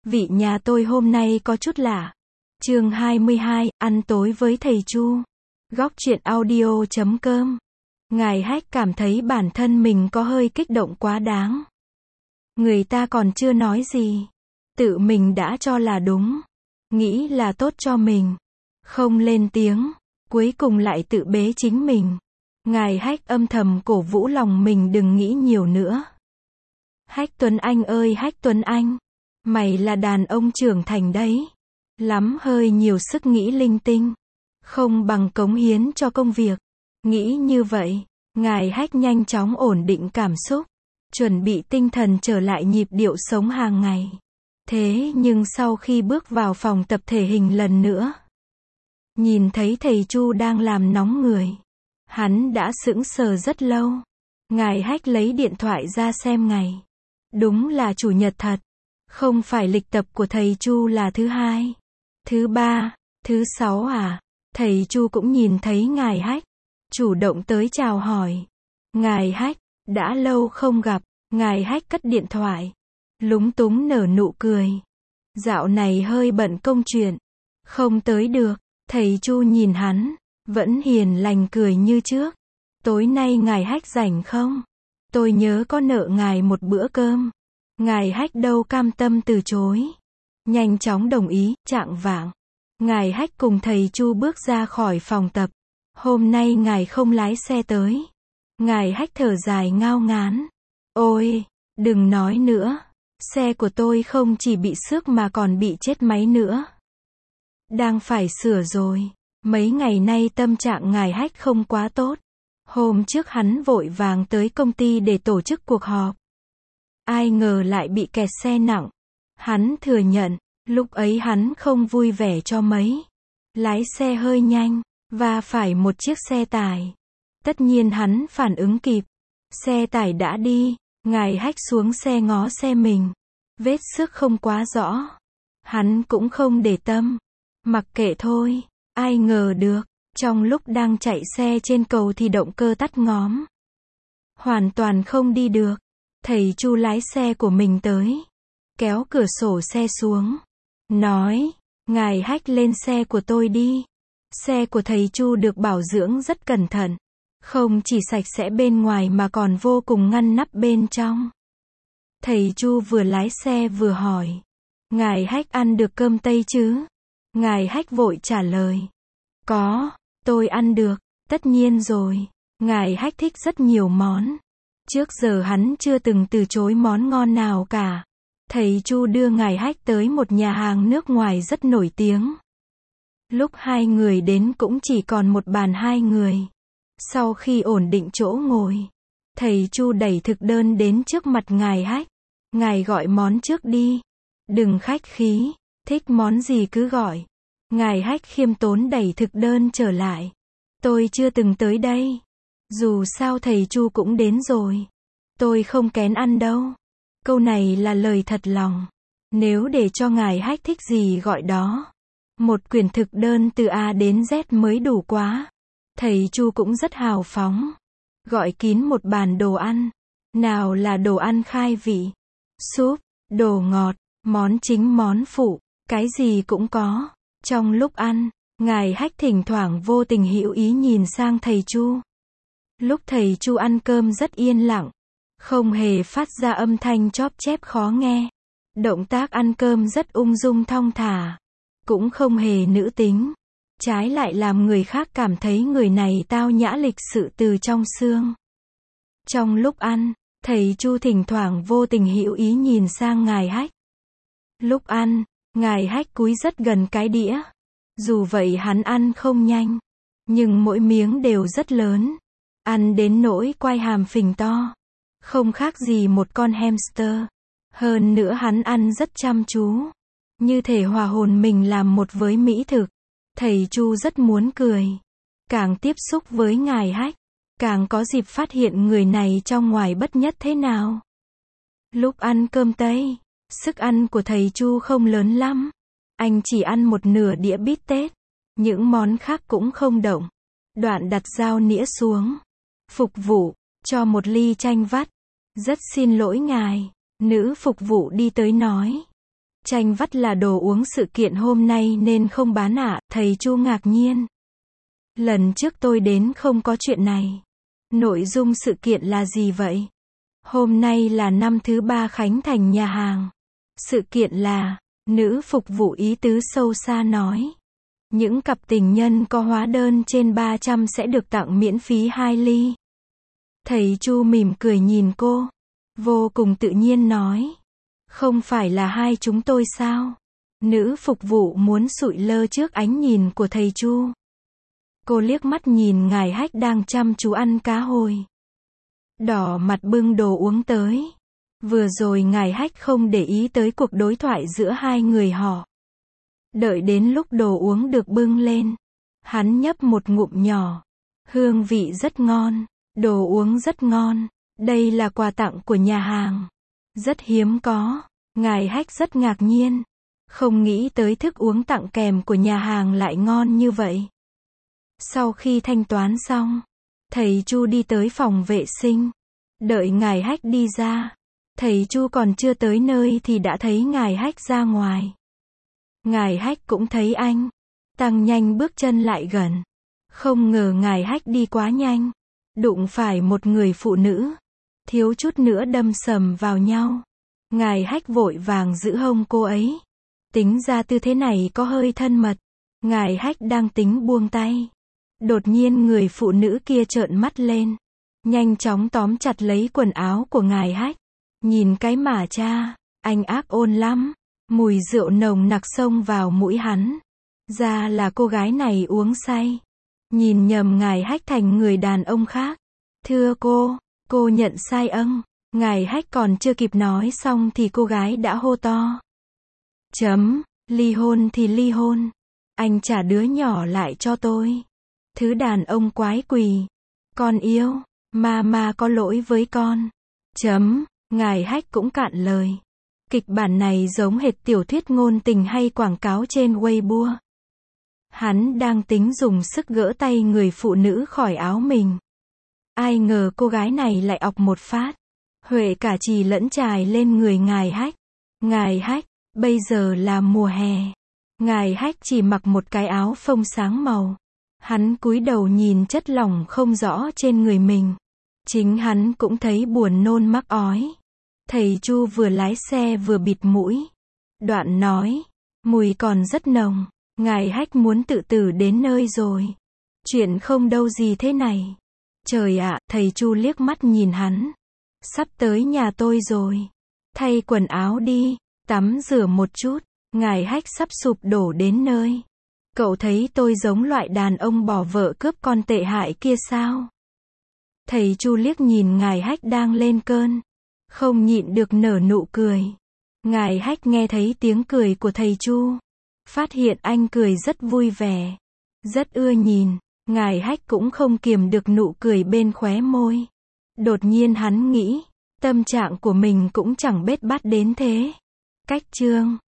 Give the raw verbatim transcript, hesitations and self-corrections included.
Vị nhà tôi hôm nay có chút lạ. Chương hai mươi hai, ăn tối với thầy Chu. Góc truyện audio chấm com. Ngài Hách cảm thấy bản thân mình có hơi kích động quá đáng. Người ta còn chưa nói gì, tự mình đã cho là đúng, nghĩ là tốt cho mình, không lên tiếng, cuối cùng lại tự bế chính mình. Ngài Hách âm thầm cổ vũ lòng mình đừng nghĩ nhiều nữa. Hách Tuấn Anh ơi Hách Tuấn Anh, mày là đàn ông trưởng thành đấy, lắm hơi nhiều sức nghĩ linh tinh, không bằng cống hiến cho công việc. Nghĩ như vậy, Ngài Hách nhanh chóng ổn định cảm xúc, chuẩn bị tinh thần trở lại nhịp điệu sống hàng ngày. Thế nhưng sau khi bước vào phòng tập thể hình lần nữa, nhìn thấy thầy Chu đang làm nóng người, hắn đã sững sờ rất lâu. Ngài Hách lấy điện thoại ra xem ngày. Đúng là chủ nhật thật. Không phải lịch tập của thầy Chu là thứ hai, thứ ba, thứ sáu à? Thầy Chu cũng nhìn thấy Ngài Hách, chủ động tới chào hỏi. Ngài Hách, đã lâu không gặp. Ngài Hách cất điện thoại, lúng túng nở nụ cười. Dạo này hơi bận công chuyện, không tới được. Thầy Chu nhìn hắn, vẫn hiền lành cười như trước. Tối nay Ngài Hách rảnh không? Tôi nhớ có nợ ngài một bữa cơm. Ngài Hách đâu cam tâm từ chối, nhanh chóng đồng ý. Chạng vạng, Ngài Hách cùng thầy Chu bước ra khỏi phòng tập. Hôm nay ngài không lái xe tới. Ngài Hách thở dài ngao ngán. Ôi, đừng nói nữa. Xe của tôi không chỉ bị xước mà còn bị chết máy nữa. Đang phải sửa rồi. Mấy ngày nay tâm trạng Ngài Hách không quá tốt. Hôm trước hắn vội vàng tới công ty để tổ chức cuộc họp. Ai ngờ lại bị kẹt xe nặng. Hắn thừa nhận, lúc ấy hắn không vui vẻ cho mấy. Lái xe hơi nhanh, và phải một chiếc xe tải. Tất nhiên hắn phản ứng kịp. Xe tải đã đi, Ngài Hách xuống xe ngó xe mình. Vết xước không quá rõ. Hắn cũng không để tâm. Mặc kệ thôi, ai ngờ được, trong lúc đang chạy xe trên cầu thì động cơ tắt ngóm. Hoàn toàn không đi được. Thầy Chu lái xe của mình tới, kéo cửa sổ xe xuống, nói, Ngài Hách lên xe của tôi đi. Xe của thầy Chu được bảo dưỡng rất cẩn thận, không chỉ sạch sẽ bên ngoài mà còn vô cùng ngăn nắp bên trong. Thầy Chu vừa lái xe vừa hỏi, Ngài Hách ăn được cơm Tây chứ? Ngài Hách vội trả lời, có, tôi ăn được, tất nhiên rồi. Ngài Hách thích rất nhiều món. Trước giờ hắn chưa từng từ chối món ngon nào cả. Thầy Chu đưa Ngài Hách tới một nhà hàng nước ngoài rất nổi tiếng. Lúc hai người đến cũng chỉ còn một bàn hai người. Sau khi ổn định chỗ ngồi, thầy Chu đẩy thực đơn đến trước mặt Ngài Hách. Ngài gọi món trước đi. Đừng khách khí, thích món gì cứ gọi. Ngài Hách khiêm tốn đẩy thực đơn trở lại. Tôi chưa từng tới đây. Dù sao thầy Chu cũng đến rồi. Tôi không kén ăn đâu. Câu này là lời thật lòng. Nếu để cho Ngài Hách thích gì gọi đó. Một quyển thực đơn từ A đến Z mới đủ quá. Thầy Chu cũng rất hào phóng. Gọi kín một bàn đồ ăn. Nào là đồ ăn khai vị, súp, đồ ngọt, món chính món phụ, cái gì cũng có. Trong lúc ăn, Ngài Hách thỉnh thoảng vô tình hữu ý nhìn sang thầy Chu. Lúc thầy Chu ăn cơm rất yên lặng, không hề phát ra âm thanh chóp chép khó nghe. Động tác ăn cơm rất ung dung thong thả, cũng không hề nữ tính. Trái lại làm người khác cảm thấy người này tao nhã lịch sự từ trong xương. Trong lúc ăn, thầy Chu thỉnh thoảng vô tình hữu ý nhìn sang Ngài Hách. Lúc ăn, Ngài Hách cúi rất gần cái đĩa. Dù vậy hắn ăn không nhanh, nhưng mỗi miếng đều rất lớn. Ăn đến nỗi quai hàm phình to, không khác gì một con hamster. Hơn nữa hắn ăn rất chăm chú, như thể hòa hồn mình làm một với mỹ thực. Thầy Chu rất muốn cười. Càng tiếp xúc với Ngài Hách, càng có dịp phát hiện người này trong ngoài bất nhất thế nào. Lúc ăn cơm Tây, sức ăn của thầy Chu không lớn lắm. Anh chỉ ăn một nửa đĩa bít tết. Những món khác cũng không động. Đoạn đặt dao nĩa xuống. Phục vụ, cho một ly chanh vắt. Rất xin lỗi ngài. Nữ phục vụ đi tới nói. Chanh vắt là đồ uống sự kiện hôm nay nên không bán ạ, thầy Chu ngạc nhiên. Lần trước tôi đến không có chuyện này. Nội dung sự kiện là gì vậy? Hôm nay là năm thứ ba khánh thành nhà hàng. Sự kiện là, nữ phục vụ ý tứ sâu xa nói. Những cặp tình nhân có hóa đơn trên ba trăm sẽ được tặng miễn phí hai ly. Thầy Chu mỉm cười nhìn cô. Vô cùng tự nhiên nói. Không phải là hai chúng tôi sao? Nữ phục vụ muốn sụi lơ trước ánh nhìn của thầy Chu. Cô liếc mắt nhìn ngài Hách đang chăm chú ăn cá hồi. Đỏ mặt bưng đồ uống tới. Vừa rồi ngài Hách không để ý tới cuộc đối thoại giữa hai người họ. Đợi đến lúc đồ uống được bưng lên. Hắn nhấp một ngụm nhỏ. Hương vị rất ngon. Đồ uống rất ngon. Đây là quà tặng của nhà hàng. Rất hiếm có. Ngài Hách rất ngạc nhiên. Không nghĩ tới thức uống tặng kèm của nhà hàng lại ngon như vậy. Sau khi thanh toán xong, thầy Chu đi tới phòng vệ sinh. Đợi ngài Hách đi ra. Thầy Chu còn chưa tới nơi thì đã thấy ngài Hách ra ngoài. Ngài Hách cũng thấy anh. Tăng nhanh bước chân lại gần. Không ngờ ngài Hách đi quá nhanh. Đụng phải một người phụ nữ. Thiếu chút nữa đâm sầm vào nhau. Ngài Hách vội vàng giữ hông cô ấy. Tính ra tư thế này có hơi thân mật. Ngài Hách đang tính buông tay. Đột nhiên người phụ nữ kia trợn mắt lên. Nhanh chóng tóm chặt lấy quần áo của ngài Hách. Nhìn cái mà cha, anh ác ôn lắm. Mùi rượu nồng nặc xông vào mũi hắn. Ra là cô gái này uống say. Nhìn nhầm ngài Hách thành người đàn ông khác. Thưa cô, cô nhận sai âng. Ngài Hách còn chưa kịp nói xong thì cô gái đã hô to. Chấm, ly hôn thì ly hôn. Anh trả đứa nhỏ lại cho tôi. Thứ đàn ông quái quỷ. Con yêu, mama có lỗi với con. Chấm, ngài Hách cũng cạn lời. Kịch bản này giống hệt tiểu thuyết ngôn tình hay quảng cáo trên Weibo. Hắn đang tính dùng sức gỡ tay người phụ nữ khỏi áo mình. Ai ngờ cô gái này lại ọc một phát. Huệ cả chì lẫn chài lên người ngài Hách. Ngài Hách, bây giờ là mùa hè. Ngài Hách chỉ mặc một cái áo phông sáng màu. Hắn cúi đầu nhìn chất lỏng không rõ trên người mình. Chính hắn cũng thấy buồn nôn mắc ói. Thầy Chu vừa lái xe vừa bịt mũi. Đoạn nói, mùi còn rất nồng. Ngài Hách muốn tự tử đến nơi rồi. Chuyện không đâu gì thế này. Trời ạ, thầy Chu liếc mắt nhìn hắn. Sắp tới nhà tôi rồi. Thay quần áo đi, tắm rửa một chút. Ngài Hách sắp sụp đổ đến nơi. Cậu thấy tôi giống loại đàn ông bỏ vợ cướp con tệ hại kia sao? Thầy Chu liếc nhìn ngài Hách đang lên cơn. Không nhịn được nở nụ cười. Ngài Hách nghe thấy tiếng cười của thầy Chu. Phát hiện anh cười rất vui vẻ. Rất ưa nhìn. Ngài Hách cũng không kiềm được nụ cười bên khóe môi. Đột nhiên hắn nghĩ. Tâm trạng của mình cũng chẳng bết bát đến thế. Cách chương